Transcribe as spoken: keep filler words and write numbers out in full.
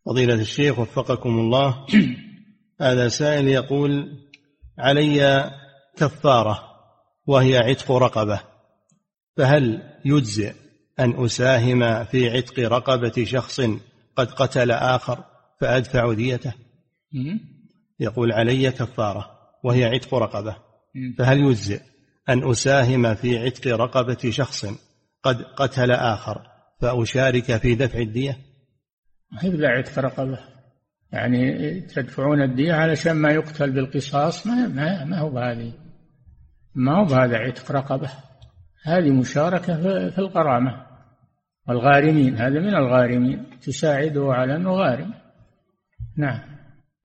فضيلة الشيخ وفقكم الله، هذا سائل يقول: علي كفارة وهي عتق رقبة، فهل يجزئ أن أساهم في عتق رقبة شخص قد قتل آخر فأدفع ديته؟ يقول: علي كفارة وهي عتق رقبة، فهل يجزئ أن أساهم في عتق رقبة شخص قد قتل آخر فأشارك في دفع الدية؟ هذا عتق رقبة، يعني تدفعون الدية علشان ما يقتل بالقصاص، ما, ما, ما هو بهذه ما هو بهذا عتق رقبة، هذه مشاركة في الغرامة والغارمين، هذا من الغارمين، تساعده على أنه غارم. نعم.